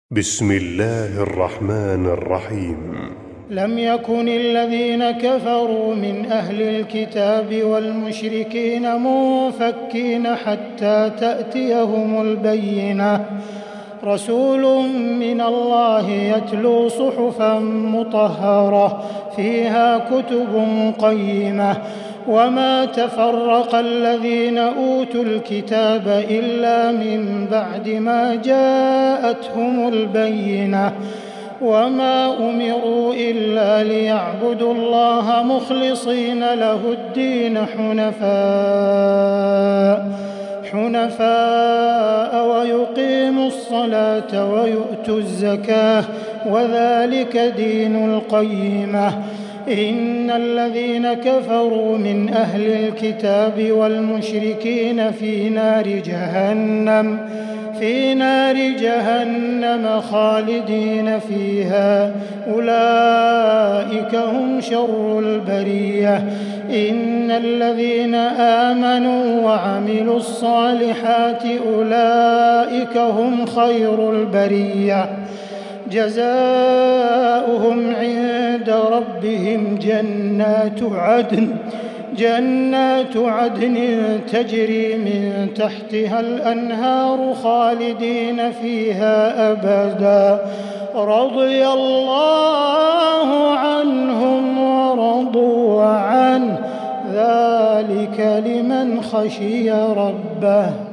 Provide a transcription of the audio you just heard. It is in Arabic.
بسم الله الرحمن الرحيم. لم يكن الذين كفروا من أهل الكتاب والمشركين منفكين حتى تأتيهم البينة. رسول من الله يتلو صحفا مطهرة فيها كتب قيمة وما تفرق الذين أوتوا الكتاب إلا من بعد ما جاءتهم البينة وما أمروا إلا ليعبدوا الله مخلصين له الدين حنفاء ويقيموا الصلاة ويؤتوا الزكاة وذلك دين القيمة. إن الذين كفروا من أهل الكتاب والمشركين في نار جهنم خالدين فيها أولئك هم شر البرية. إن الذين آمنوا وعملوا الصالحات أولئك هم خير البرية. جزاؤهم عند ربهم جنات عدن تجري من تحتها الأنهار خالدين فيها أبدا رضي الله عنهم ورضوا عنه ذلك لمن خشي ربه.